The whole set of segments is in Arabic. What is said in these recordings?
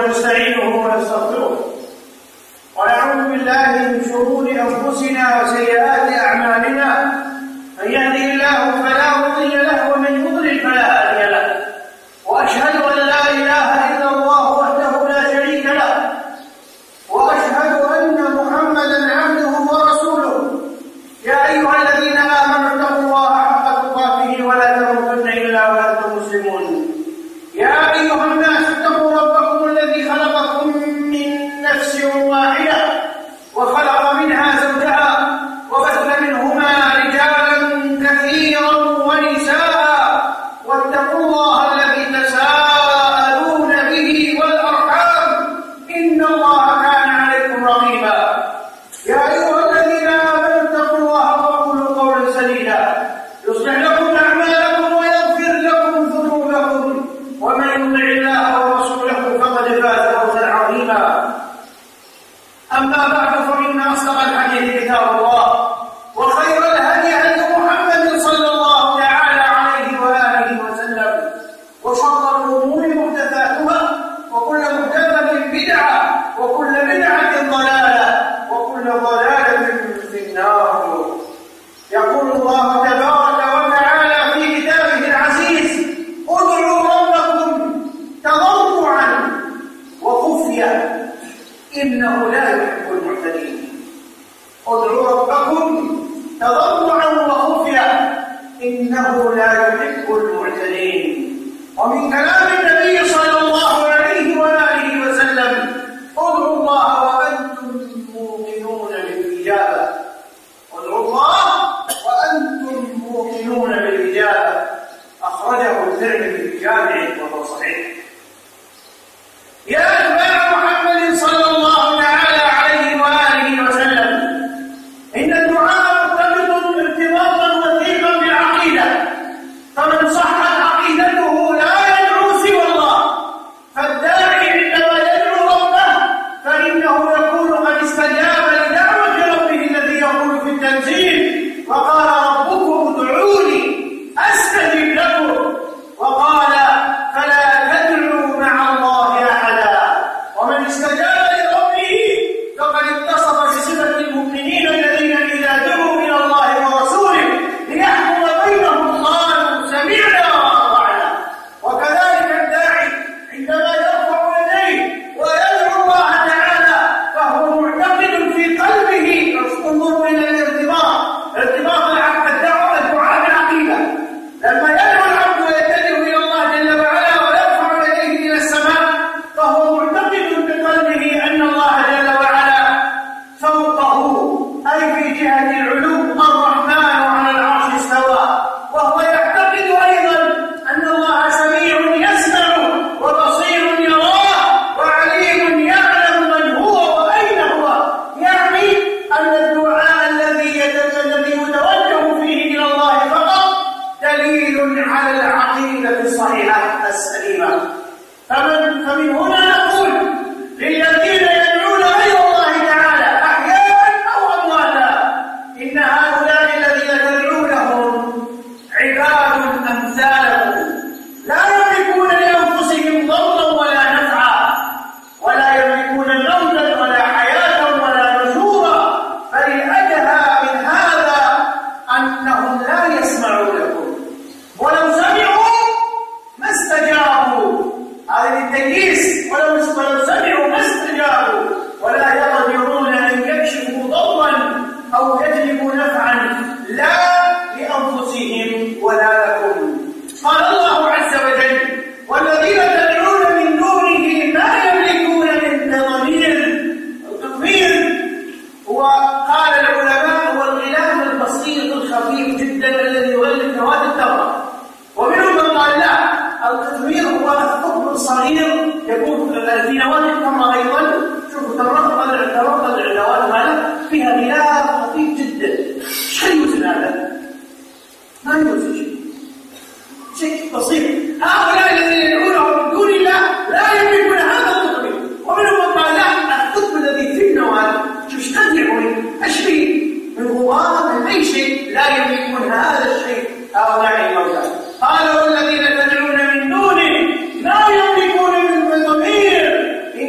ونستعينه ونستغفره ونعوذ بالله من شرور أنفسنا وسيئات أعمالنا، من يهده الله فلا مضل له ومن يضلل فلا هادي له، وأشهد أن لا إله إلا الله وحده لا شريك له، وأشهد أن محمدا عبده ورسوله. يا أيها الذين آمنوا اتقوا الله حق تقاته ولا تموتن إلا وأنتم مسلمون. يا أيها الناس اتقوا ربكم الذي خلقكم من نفس واحدة وخلق منها زوجها وبث منهما رجالا كثيرا ونساء، واتقوا الله الذي تساءلون به والأرحام إن الله كان عليكم رقيبا. يا أيها الذين آمنوا اتقوا الله وقولوا قولا سديدا يصلح لكم أعمالكم ويغفر لكم ذنوبكم، ومن يطع الله ورسوله فقد فاز فوزا عظيما. أما بعد، فإن أصدق الحديث كتاب الله، وخير الهدي هدي محمد صلى الله تعالى عليه وآله وسلم، وشر الأمور محدثاتها، وكل محدثة بدعة، وكل بدعة ضلالة، وكل ضلالة في النار. يقول الله تبارك وتعالى في كتابه العزيز: ادعوا ربكم تضرعا وخفيا إنه لا يحب المعتدين. ادعوا ربكم تضرعا وخفيا إنه لا يحب المعتدين. ومن كلام النبي صلى الله عليه وآله وسلم: ادعوا الله وأنتم موقنون بالإجابة. ادعوا الله وأنتم موقنون بالإجابة. أخرجه الترمذي في جامعه وهو صحيح. يا أتباع محمد صلى الله تعالى عليه وآله وسلم، إن الدعاء مرتبط ارتباطا وثيقا بالعقيدة، فمن صحت عقيدته لا يدعو سوى الله. فالداعي عندما يدعو ربه فإنه يكون قد استجاب لدعوة ربه الذي يقول في التنزيل: وقال ربكم ادعوني أستجب لكم، وقال فلا تدعوا مع الله أحدا. ومن استجاب لربه فقد اتصف بصفة المؤمنين الذين إذا دعوا إلى الله ورسوله ليحكم بينهم قالوا سمعنا وأطعنا. وكذلك الداعي عندما يرفع يديه ويدعو الله تعالى فهو معتقد في قلبه. انظروا إلى ارتباط الدعاء بالعقيدة. لما يدعو العبد ويتجه إلى الله جل وعلا ويرفع يديه إلى السماء فهو معتقد بقلبه أن الله جل وعلا فوقه، أي في جهة العلو. الرحمن على العرش استوى. وهو يعتقد أيضا أن الله سميع يسمع وبصير يراه وعليم يعلم من هو وأين هو. يعني أن الدعاء الذي يتوجه فيه إلى الله فقط دليل على العقيدة الصحيحة السليمة. فمن هنا نقول للذين يدعون غير الله تعالى أحياء أو أمواتا: إن هؤلاء الذين تدعونهم عباد أمثالكم، لا يملكون لأنفسهم ضرا ولا نفعا، ولا يملكون موتا ولا حياة ولا نشورا، بل الأدهى من هذا أنهم لا يسمعون لكم، ولو سمعوا ما استجابوا. هذا للتكييس. ولو سمعوا ما استجابوا، ولا يقدرون أن يكشفوا ضرا أو يجلبوا نفعا لا لأنفسهم ولا لكم. قال الله عز وجل: والذين تدعون من دونه ما يملكون من تضمير. التضمير هو، قال العلماء، هو الغلاف البسيط الخفيف جدا الذي يغلف نواة التمر. ومنهم من قال لا، التضمير هو الثقب الصغير يكون في نواة التمر أيضا. شوفوا تمرات النواة هذا فيها غلاف خفيف جدا. ايش يوزن هذا؟ ما يوزن شيء بسيط. هؤلاء الذين يدعونهم من دون الله لا يملكون هذا التضمير. ومنهم من قال لا، الثقب الذي في النواة شوف قد يعود أشبه من غبار من أي شيء، لا يملكون هذا الشيء هؤلاء الموتى. قال: والذين تدعون من دونه لا يملكون من ضمير.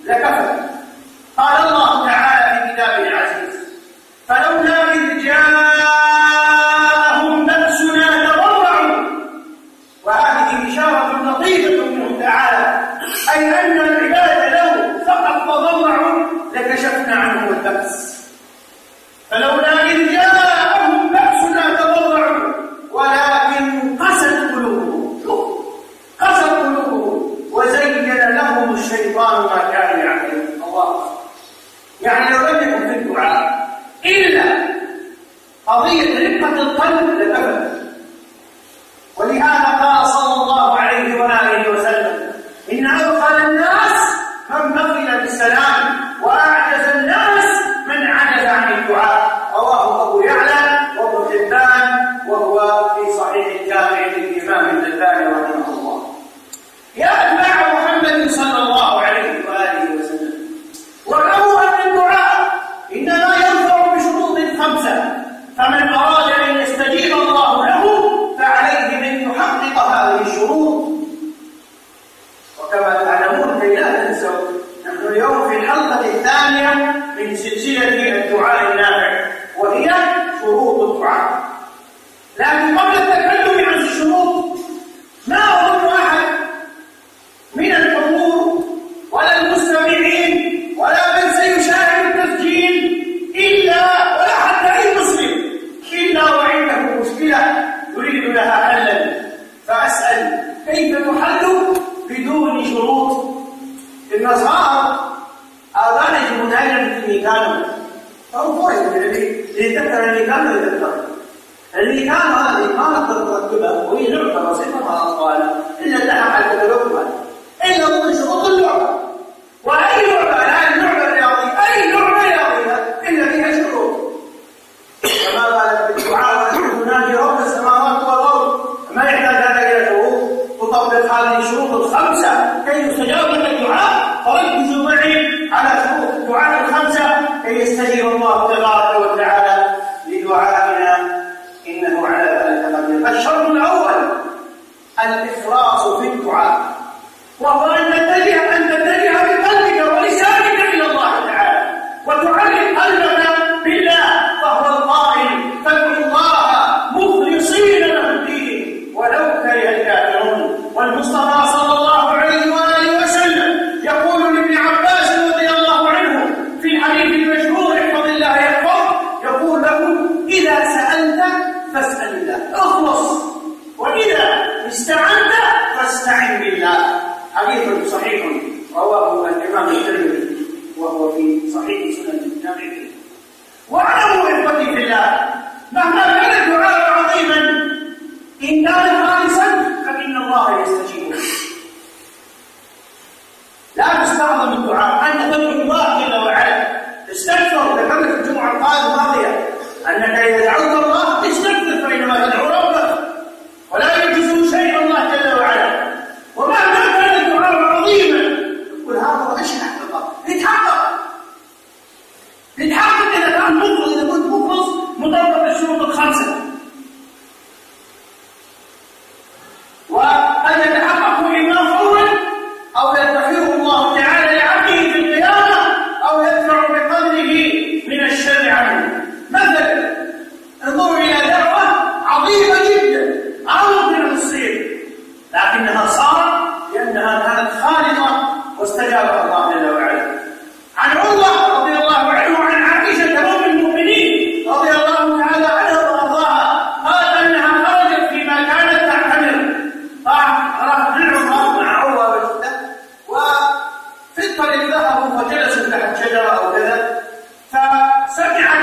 لكفى. قال الله تعالى في كتابه العزيز: فلولا إذ جاءهم بأسنا تضرعوا. وهذه إشارة لطيفة منه تعالى، أي أن العباد لو فقط تضرعوا لكشفنا عنهم البأس. فلولا إذ جاءهم بأسنا تضرعوا ولكن قست قلوبهم وزين لهم الشيطان ما كانوا يعملون. الله، يعني لو لم يكن في الدعاء إلا قضية رقة القلب لكفت. ولهذا قال صلى الله عليه وآله وسلم: إن أبخل الناس من بخل بالسلام وأعجز الناس من عجز عن الدعاء. رواه أبو يعلى وابن حبان، وهو في صحيح الجامع للإمام الألباني رحمه الله. يا أتباع محمد صلى الله عليه وآله وسلم، واعلموا أن الدعاء إنما ينفع بشروط 5، فمن أراد أن يستجيب الله له فعليه أن يحقق هذه الشروط. وكما تعلمون كي لا تنسوا، نحن اليوم في الحلقة الثانية من سلسلة الدعاء النافع، وهي شروط الدعاء. لكن قبل التكلم عن الشروط، ما أظن أحد من الحضور ولا المستمعين ولا من سيشاهد التسجيل ولا حتى أي مسلم إلا وعنده مشكلة يريد لها حلا. فأسأل: كيف تحل بدون شروط؟ النصارى آذان يجبون أين اللي كانوا فهو اللي ذكر اللي كانوا يذكر اللي كان هذه كانت تركبها، وهي لعبة بسيطة مع الأطفال إلا لها حل تلوكها إلا ضمن شروط اللعبة. وأي لعبة، لا اللعبة الرياضية، أي لعبة رياضية إلا فيها شروط. كما قالت بالدعاء: ونحن نناجي رب السماوات والأرض. ما يحتاج هذا إلى شروط. تطبق هذه الشروط 5 كي يستجاب لك الدعاء. فركزوا معي على شروط الدعاء 5 كي يستجيب الله تبارك وتعالى لدعائنا، إنه على ذلك قدير. الشرط الأول الإخلاص في الدعاء، وهو أن تتجه بقلبك ولسانك إلى الله تعالى، وتعلق قلبك بالله، فهو القائل: فادعوا الله مخلصين له الدين ولو كره الكافرون. والمصطفى صلى الله عليه وآله وسلم يقول لابن عباس رضي الله عنه في الحديث المشهور: احفظ الله يحفظك، يقول له: إذا سألت فاسأل الله، اخلص، وإذا استعنت فاستعن بالله. حديث صحيح رواه الإمام الترمذي وهو في صحيح سنن الجامع. واعلموا إخوتي في الله، مهما كان الدعاء عظيما إن كان خالصا فإن الله يستجيبه. لا تستعظم الدعاء، أنت تدعو الله جل وعلا، تستغفر. ذكرنا في الجمعة الماضية أنك إذا دعوت الله تستغفر، فإنما تدعو ربك ولا يعجزه شيء الله جل وعلا. ومهما كان الدعاء عظيما يقول: هذا أشرح الله، يتحقق إذا كان مخلص، إذا كنت مخلص مطابق الشروط 5. وقد يتحقق إما فورا أو يدخره الله تعالى لعبده في القيامة، أو يدفع بقدره من الشر عنه. مثلا انظروا إلى دعوة عظيمة جدا عرض من الصير، لكنها صارت لأنها كانت خالصة واستجابها الله جل وعلا. عن عروة رضي الله عنه وعن عائشة أم المؤمنين رضي الله تعالى عنها وأرضاها، قالت أنها خرجت فيما كانت تعتمر، راحت للعمرة مع عروة وجدة، وفي الطريق ذهبوا فجلسوا تحت شجرة أو كذا، فسمعت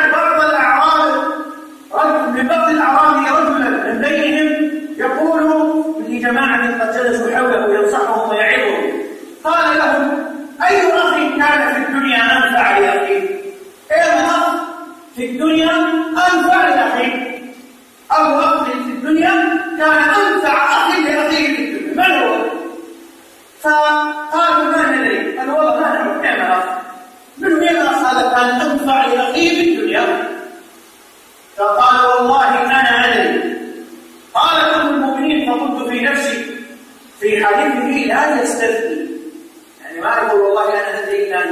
من بعض الأعراب رجلا من بينهم يقول لجماعة قد جلسوا حوله ينصحهم ويعظهم، قال لهم: أي أخ كان في الدنيا أنفع لأخيه؟ أي أخ في الدنيا أنفع لأخيه؟ أو أخ في الدنيا كان أنفع أخ لأخيه في الدنيا، من هو؟ فقالوا: ما ندري. قال: والله ما نعرف. كيف أخ؟ من وين أخ هذا كان أنفع لأخيه في الدنيا؟ فقال: والله أنا أدري. قال أم المؤمنين: فقلت في نفسي، في حديثه لا يستثني، يعني ما يقول والله أنا أدري إلا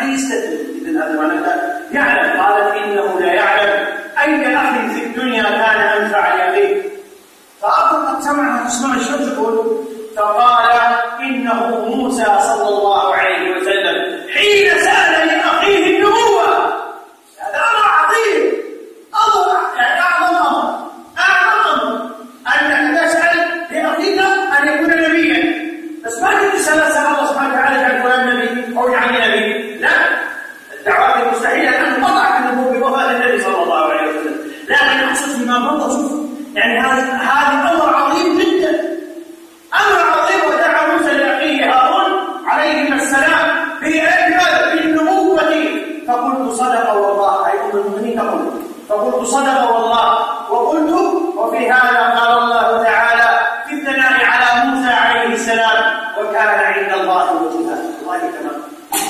يستدل إذن هذا معناه يعلم. قالت إنه لا يعلم أي أخ في الدنيا كان أنفع لأخيه. فأخذ قد سمعها تسمع الشمس تقول، فقال إنه موسى صلى الله عليه وسلم حين سأل لأخيه النبوة. هذا أمر عظيم، يعني أعظم أمر أنك تسأل لأخيك أن يكون نبيا. بس ما كنت تسأل الله سبحانه وتعالى عن فلان نبي أو عن نبي، لا، الدعوات المستحيلة أن تضع النبوة بوفاة النبي صلى الله عليه وسلم. لكن أقصد فيما مضى، شوف يعني هذا أمر عظيم جدا، أمر عظيم. ودعا موسى لأخيه هارون عليهما السلام بالنبوة. فقلت صدق والله، أي أم المؤمنين تقول فقلت صدق والله وقلت. وفي هذا قال الله تعالى في الثناء على موسى عليه السلام وكان عند الله وجيها. الله تمام.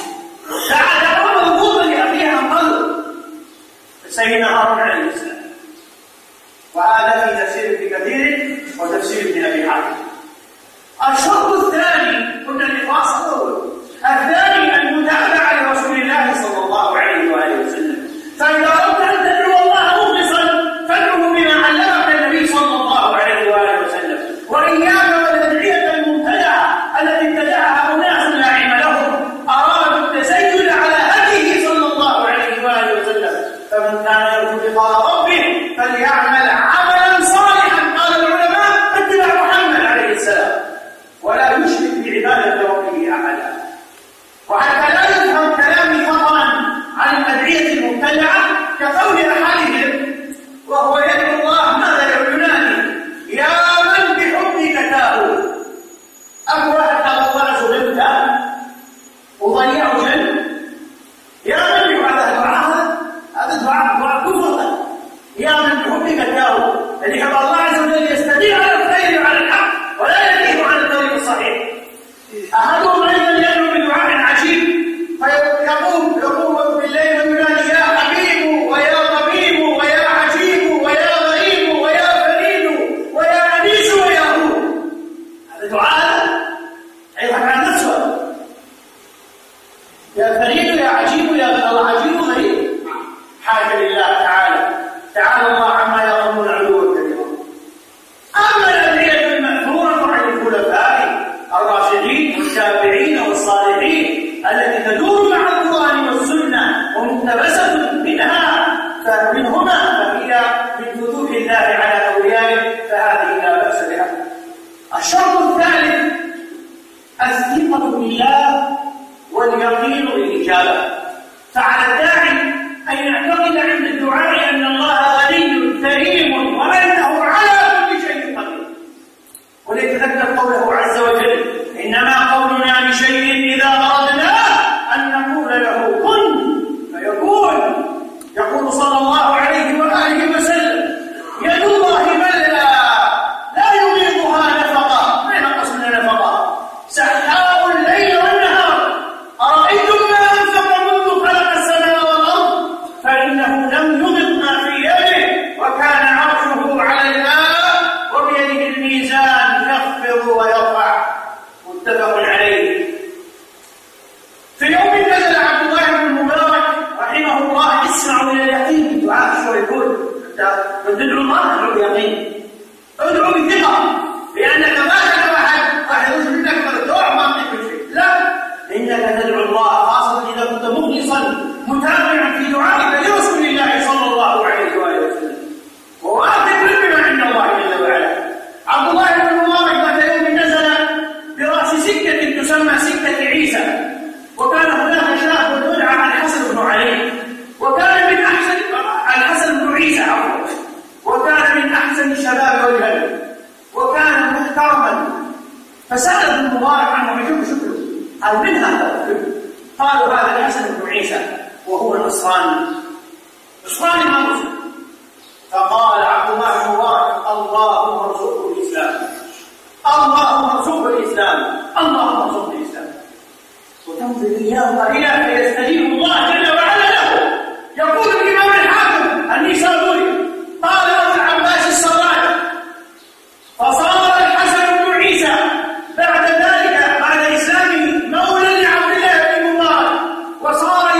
دعا موضوعا لأخيه عن قلب سيدنا هارون عليه السلام. وهذا في تفسير ابن كثير وتفسير ابن أبي حاتم. الشرط الثاني قلنا الإخلاص الأول، الثاني المتابعة لرسول الله صلى الله عليه وآله وسلم. فإذا أردت أن تدعو الله مخلصا فادعه بما علمك النبي صلى الله عليه وآله وسلم، وإياك والأدعية المبتدعة التي ابتدعها أناس لا علم لهم أرادوا التسيد على هديه صلى الله عليه وآله وسلم. فمن كان يرجو لقاء ربه فليعمل عملا صالحا. قال العلماء اتبع محمد عليه السلام ولا يشرك بعبادة ربه أحدا. وحتى لا يفهم كلامي خطأ عن الأدعية المبتدعة كقول أحدهم وهو يدعو الله ماذا يعلناني يا من بحبك تاه. أبو واحد تضوع زغلتا وضيع جن، يا من بحبك هذا دعاء كفر. يا من بحبك تاه، الذي حب الله عز وجل يستطيع على الخير وعلى الحق ولا يدعو على الطريق الصحيح. أحدهم أيضا يدعو بدعاء عجيب يقوم بالليل وينادي يا حبيب ويا طبيب ويا عجيب ويا غريب ويا فريد ويا أنيس ويا هو. هذا دعاء أيضا عن نفسه، يا فريد يا عجيب يا عجيب غريب. حاجة لله تعالى الله عما يقومون علوا كبيرا. أما الأدعية المأثورة عن الخلفاء الراشدين والتابعين والصالحين التي تدور مع القرآن والسنة ومقتبسة منهما فهي من فتوح الله على أوليائه، فهذه لا بأس بها. الشرط الثالث الثقة بالله واليقين بالإجابة. فعلى الداعي أن يعتقد عند الدعاء أن الله غني كريم وأنه على كل شيء قدير، وليتذكر قوله عز وجل إنما قولنا لشيء إذا أردناه أن نقول له كن فيكون. يقول صلى الله عليه وآله وسلم يد الله ملأى لا يغيضها نفقة. ما ينقص من نفقة؟ سحاء الليل والنهار. أرأيتم ما أنفق منذ خلق السماء والأرض فإنه لم يغض ما في يده وكان عرشه على الماء وبيده الميزان يخفض ويرفع. متفق عليه. في يوم نزل عبد الله بن المبارك رحمه الله اسمعوا الى اليقين بالدعاء. شو يقول؟ تدعو الله ادعو بيقين، ادعو بثقه، لانك ما تدعو واحد يرجو منك فالدعاء ما يعطيك شيء، لا، انك تدعو الله خاصه اذا كنت مخلصا متابعا في دعائك لرسول الله صلى الله عليه واله وسلم، وواثق بما عند الله جل وعلا. عبد الله بن المبارك ذات يوم نزل براس سكه تسمى سكه عيسى، وكان هناك شاب يدعى الحسن بن علي، وكان من احسن الحسن بن عيسى عفوا، وكان من احسن الشباب وجها، وكان محترما. فسال ابن المبارك عنه يشوف شكله، قال من هذا؟ قالوا هذا الحسن بن عيسى وهو نصراني ما مسلم. فقال عبد الله بن المبارك اللهم ارزقه الاسلام، اللهم ارزقه الاسلام، اللهم ارزقه الاسلام. وتنظر إياه قليلا فيستجيب الله جل وعلا له. يقول الإمام الحاكم النيسابوري قال له العباس السراج فصار الحسن بن عيسى بعد ذلك بعد إسلامه مولى لعبد الله بن مبارك، وصار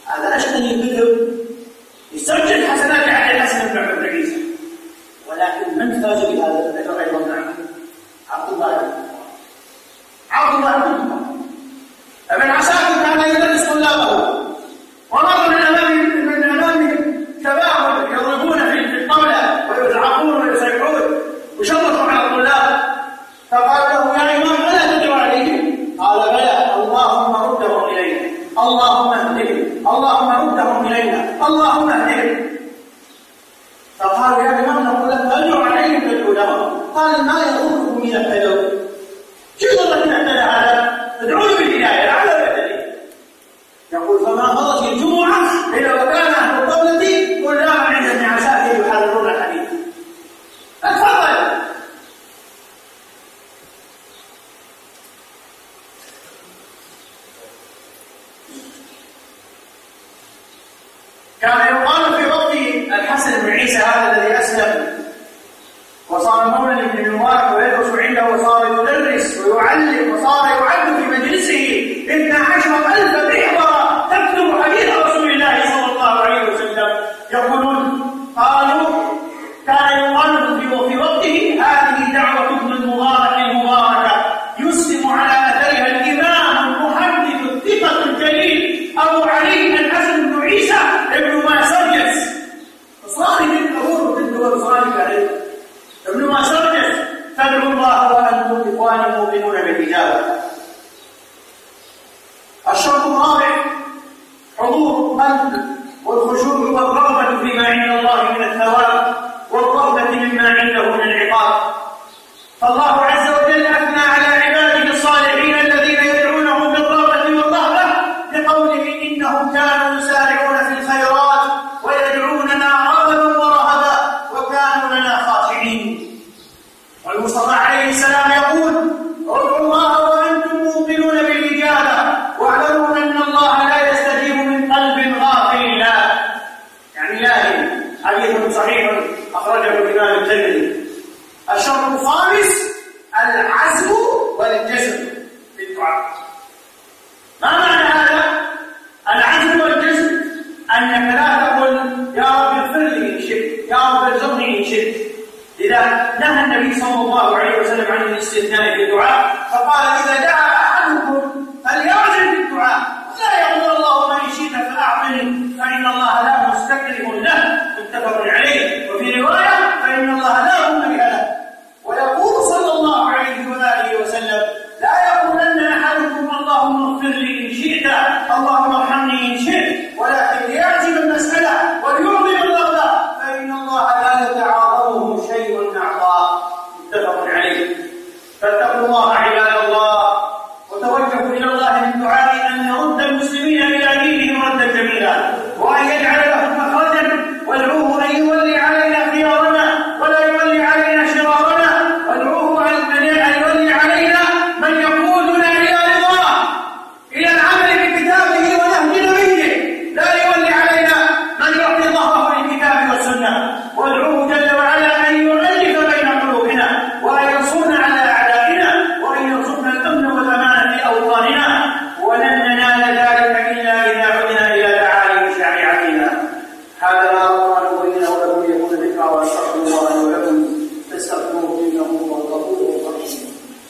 هذا أشتهي الذكر يسجل حسنات على الحسن بن عيسى، ولكن من فاز بهذا الذكر أيضا معه؟ عبد الله بن عمر. ابن عساكر كان يدرس طلابه، ومر من أمامهم شباب يضربون في الطاولة ويزعقون ويصيحون وشرطوا على الطلاب، فقال له يا إمام ألا تدعو عليهم؟ قال بلى، اللهم ردهم إلينا، اللهم اهدهم، اللهم ردهم إلينا، اللهم اهدهم. فقالوا يا إمام نقول لك أدعو عليهم تدعو لهم. قال ما يضركم إذا اهتدوا؟ شو يضرك إن اهتدى هذا؟ ادعوا له بالهداية لعله يهتدي. يقول فما مضت الجمعة إلا وكان أهل الطاولة كلهم عند ابن عساكر يحررون الحديث. تفضل. كان يقال في وقت الحسن بن عيسى هذا الذي أسلم وصار مولى لابن المبارك ويدرس عنده وصار يدرس ويعلم وصار يعد في مجلسه 12,000 محبرة تكتب حديث رسول الله صلى الله عليه وسلم. يقولون قالوا كان يقال في وقته هذه دعوة ابن المبارك المباركة يسلم على أثرها الإمام المحدث الثقة الجليل أبو علي الحسن بن عيسى ابن ماسرجس صاحب الأمور بالدول صالح عليه ابن ماسرجس. تدعو الله وأنتم إخوان مؤمنون بالإجابة. الشرط الرابع حضور القلب والخشوع والرغبة فيما عند الله من الثواب والرغبة مما عنده من العقاب. فالله عز وجل أثنى على عباده الصالحين الذين يدعونه بالرغبة والرهبة بقوله إنهم كانوا يسارعون في الخيرات ويدعوننا رغبا ورهبا وكانوا لنا خاشعين. والمصطفى عليه السلام يقول ادعوا الله وأنتم موقنون بالإجابة واعلموا أن الله لا يستجيب من قلب غافل لا يعني لاهي. حديث صحيح أخرجه الإمام الترمذي. الشرط الخامس العزم والجزم بالدعاء. ما معنى هذا؟ العزم والجزم أنك لا تقول يا رب اغفر لي إن شئت، يا رب ارزقني إن شئت. لذا نهى النبي صلى الله عليه وسلم عن الاستثناء في الدعاء، فقال إذا دعا أحدكم فليعزم بالدعاء لا يقول اللهم إن شئت فأعطني فإن الله لا مستكره له. متفق عليه. وفي رواية فإن الله لا مكره له. ويقول صلى الله عليه وآله وسلم لا يقولن أحدكم اللهم اغفر لي إن شئت، اللهم ارحمني إن شئت، ولكن ليعزم المسألة وليعظم الرغبة فإن الله لا يتعاظمه شيء أعطاه. متفق عليه. فاتقوا الله عباد الله وتوجهوا إلى الله بالدعاء أن يرد المسلمين إلى دينهم ردا جميلا وأن يجعل لهم مخرجا. وادعوه أن يولي علينا خيارنا ولا يولي علينا شرارنا، وادعوه أن يولي علينا من يقودنا إلى رضاه إلى العمل بكتابه ونهج نبيه، لا يولي علينا من يعطي ظهره للكتاب والسنة. وادعوه جل وعلا أن يؤلف بين قلوبنا وأن ينصرنا على أعدائنا وأن يرزقنا الأمن والأمان في أوطاننا. ولن ننال ذلك إلا إذا عدنا إلى تعاليم شريعتنا. هذا ما أقول لنا ولكم يكون ذكرى وأستغفر الله ولكم فاستغفروه إنه هو الغفور الرحيم.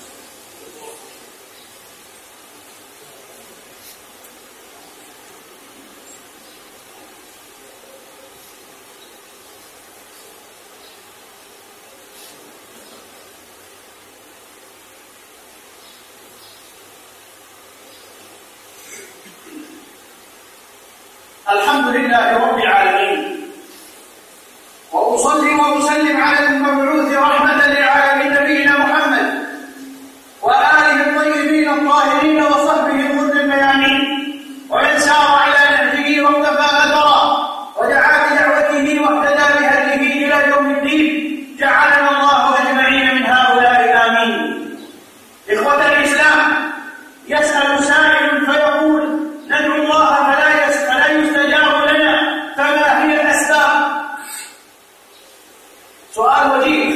الحمد لله رب العالمين، وأصلي وأسلم على المبعوث رحمة للعالمين نبينا محمد وآله الطيبين الطاهرين وصحبه الغر الميامين ومن سار على نهجه واقتفى أثره ودعا بدعوته واهتدى بهديه إلى يوم الدين. جعلنا الله أجمعين من هؤلاء آمين. إخوة الإسلام، يسأل سائل فيقول ندعو الله فلا يستجاب لنا، فما هي الأسباب؟ سؤال وجيه.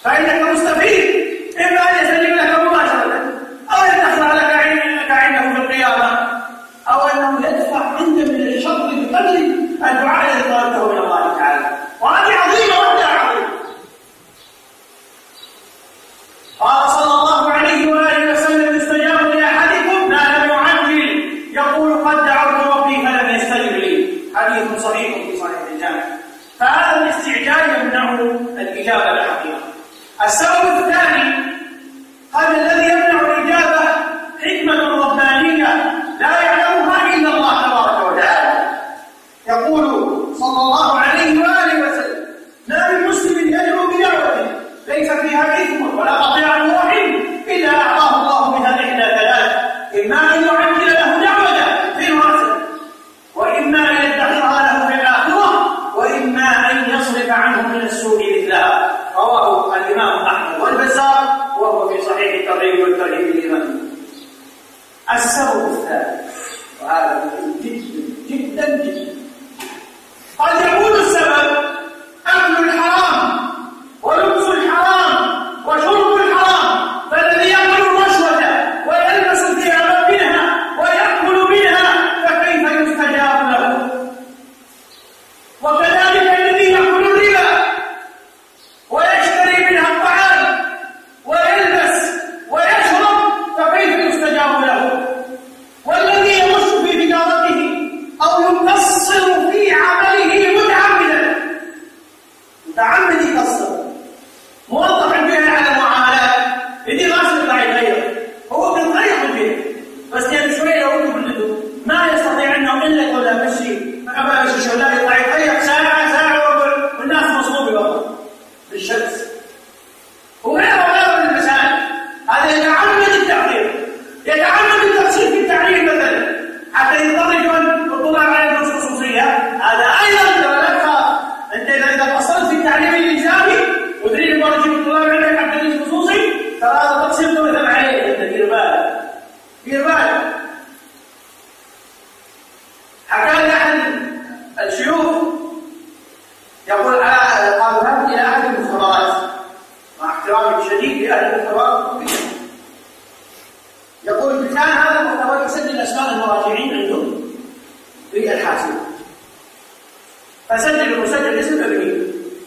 فإنك مستفيد، إما أن يسلم لك مباشرة أو يدفع لك عنده في القيامة، أو أنه يدفع عنك من الشر بقدر الدعاء الذي طلبته من الله تعالى. وهذه عظيمة وحدها عظيمة. قال صلى الله عليه وآله وسلم: يستجاب لأحدكم ما لم يعجل، يقول قد دعوت ربي فلم يستجب لي. حديث صحيح في صحيح الجامع. فهذا الاستعجال يمنع الإجابة الحقيقة. السبب الثاني هذا الذي يمنع الإجابة حكمة ربانية لا يعلمها إلا الله تبارك وتعالى. يقول صلى الله عليه وآله وسلم: ما من مسلم يدعو بدعوة ليس فيها إثم ولا قطيعة رحم إلا أعطاه الله بها إحدى ثلاث: إما أن يعجل له دعوة في رأسه، وإما أن يدخرها له في الآخرة، وإما أن يصرف عنه من السوء مثلها. رواه الإمام أحمد والبزار وهو في صحيح الترغيب والترهيب للإمام. السبب الثالث، وهذا جدا جدا قد يكون السبب أكل الحرام ولبس الحرام وشرب الحرام، فالذي يأكل الرشوة ويلبس الثياب منها ويأكل منها فكيف يستجاب له؟ وكذلك الذي يأكل الربا ويشتري منها الطعام ويلبس ويشرب فكيف يستجاب له؟ والذي يمش في تجارته أو يقصر في عمله متعمد يقصر، موظف بها على معاملات اللي ما يستطيع يغير، هو بيضيع البيت بس يعني شويه يقول له ما يستطيع انه الا ولا مشي ما مشي شغلانه يطلع يغير ساعه والناس مصلوبه برضه بالشمس. وغيره من المسائل هذا يتعمد التعليم، يتعمد التقصير في التعليم مثلا حتى يضطر الطلاب على دروس خصوصيه. هذا ايضا لك انت اذا قصرت في التعليم الالزامي وتريد برضه تجيب الطلاب عندك حتى دروس خصوصي، ترى هذا تقصير توثق عليه. انت دير بالك دير بالك. حكى لي احد الشيوخ يقول قالوا هذه الى احد المختبرات، مع احترامي الشديد لاهل المختبرات، يقول كان هذا المختبر يسجل اسماء المراجعين عندهم في الحاسوب، فسجل المسجل اسم ابني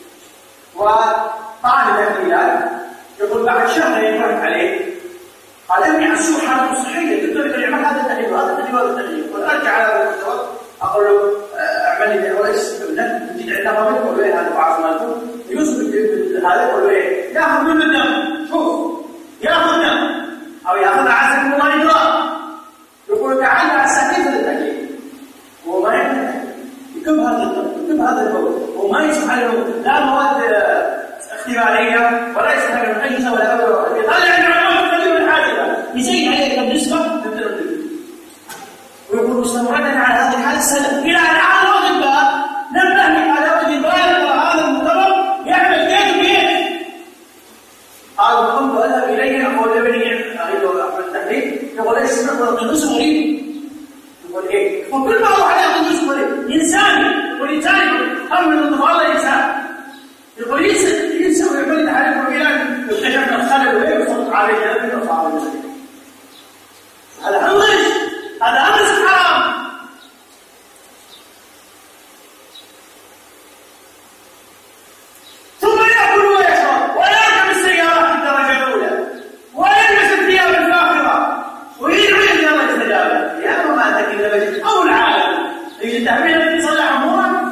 وطالب الهلال. يقول بعد شهر ينفرد عليه قال: ابني عسول حالته صحيه، قلت له يعمل هذا التحليل وهذا التحليل وهذا التحليل. وارجع على هذا المختبر اقول له اعمل لي ورئيس ابنك تجي عندنا رابط، اقول له هذا بعض مالكم يوسف هذا، اقول له ياخذ من الدم، شوف ياخذ دم او ياخذ عسل من الله. يقول تعال على الساعتين للتحليل، هو ما يحتاج يكب هذا الدم يكب هذا البول، وما يسمح له لا مواد اختباريه ولا يسمح له اجهزه ولا ابدا، يطلع المعلومات الكثيره من حاجه يزيد عليك بالنسبه تبدا. ويقول مستمرا على هذه الحاله السنه الى ان على الاطباء نبه على وجه البالغ هذا المختبر يعمل كيف بيت. قال كنت اذهب اليه اقول ابني اريد اعمل تحليل، يقول ايش اسمه؟ قدوس مريض. يقول ايه؟ وكل ما هو عليه قدوس مريض انساني، يقول انساني امر من الطفاله انسان. يقول ينسى ويعمل تحاليل وعلاج، اكتشفنا الخلل وهي وصلت عليه جنبه وصار المسلم. هذا امر هذا امر حرام. ثم ياكل ويشرب ويركب السيارات الدرجه الاولى ويلبس الثياب الفاخره ويدعو الى الله استجابه. يا ما انت كذا بجد او العالم يجي تحميل تصلح امورك.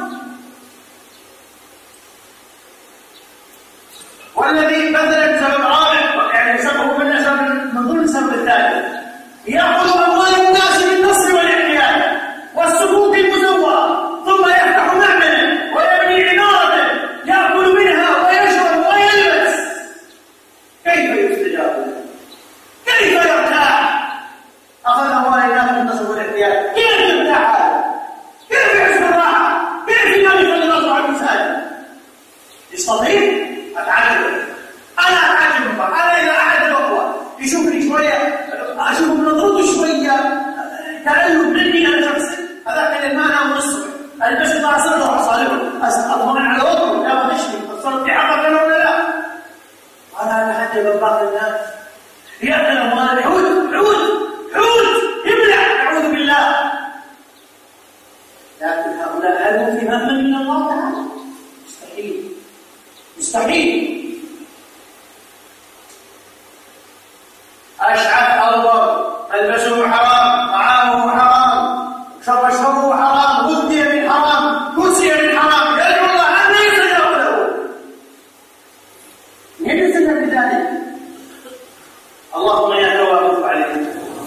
والذي مثلا سبب رابع يعني سببه من ضمن السبب الثالث ياخذ اموال الناس بالنصر والاحتيال والسقوط المزوره، ثم يفتح معملا ويبني عماره ياكل منها ويشرب ويلبس. كيف يستجاب له؟ كيف يرتاح؟ اخذ اموال الناس بالنصر والاحتيال، كيف يرتاح هذا؟ كيف يعيش بالراحه؟ كيف ينام في الله على المساجد؟ يستطيع؟ أنا أتعجب. أنا إذا أحد الأخوة يشوفني شوية أشوفه بنظرته حتى يبقى الناس يأكل أموال الحوت يبلع، أعوذ بالله. لكن هؤلاء هل هم في مأمن من الله تعالى؟ مستحيل. أشعث أغبر، ملبسه حرام، طعامه حرام، شربه حرام، غذي من حرام، كسي من حرام، يدعو الله أن يستجاب له. من يستجاب بذلك؟ اللهم يا تواب تب علينا،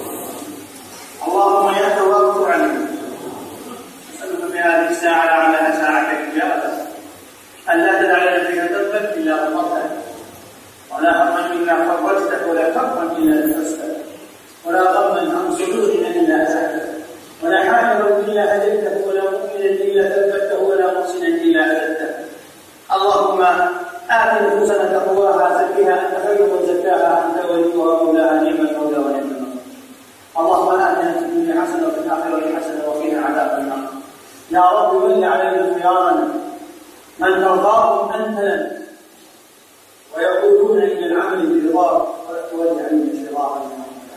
اللهم يا تواب تب علينا. نسألك في هذه الساعة لعلها ساعة إجابة، أن لا تدع لنا فيها ذنبا إلا غفرته، ولا هما إلا فرجته، ولا كربا إلا نفسته، ولا غما عن صدورنا إلا أزعته، ولا حاكما إلا هديته، ولا مؤمنا إلا ثبته، ولا محسنا إلا أبدته. اللهم آت نفوسنا تقواها، زكها أنت خير من زكاها، أنت وليها مولاها، نعم المولى ونعم النصير. اللهم آتنا في الدنيا حسنة وفي الآخرة حسنة وقنا عذاب النار. يا رب ول علينا خيارنا من ترضاهم أنت لنا، ويقولون إلى العمل برضاك، ولا تولي علينا شرارا.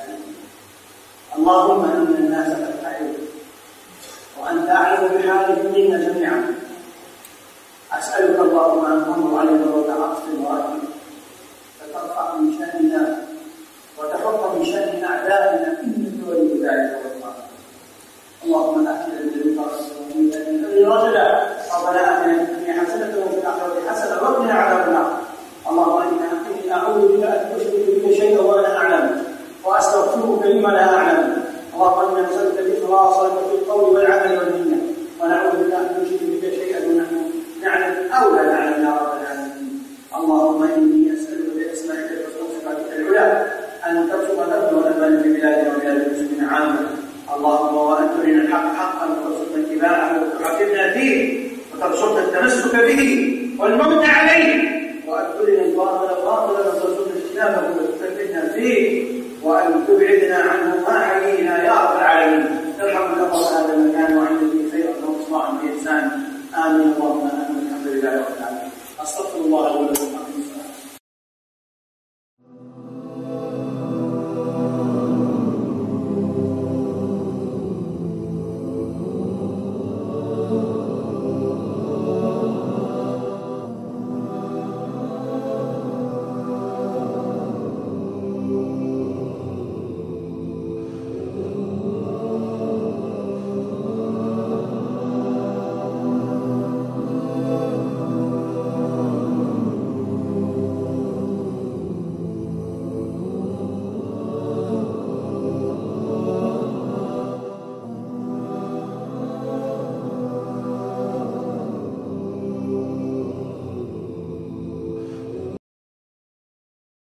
اللهم إن الناس قد تعبوا، وأنت أعلم بحالهم منا جميعا. أسألك اللهم أن تنظر علينا وتعطف ورحمة، فترفع من شأننا وتحط من شأن أعدائنا، إنك ولي ذلك والله. اللهم آتنا من لدنك رجلا، ربنا آتنا في الدنيا حسنة وفي الآخرة حسنة وقنا عذاب النار. اللهم إني أعوذ بك أن أشرك بك شيئا وأنا أعلم، وأستغفرك لما لا أعلم. اللهم إنا نسألك الإخلاص لك في القول والعمل والنية، ونعوذ بك أن نشرك بك شيئا ونحن نعلم أو لا نعلم يا رب العالمين. اللهم إني أسألك بأسمائك الحسنى وصفاتك العلى أن ترزق الأمن والأمان في بلادنا وبلاد المسلمين عامة. اللهم وأن ترنا الحق حقا وترزقنا اتباعه، وتعافنا فيه، وترزقنا التمسك به والموت عليه، وأن ترنا الباطل باطلا وترزقنا اجتنابه وتثبتنا فيه، وأن تبعدنا عنه ما حيينا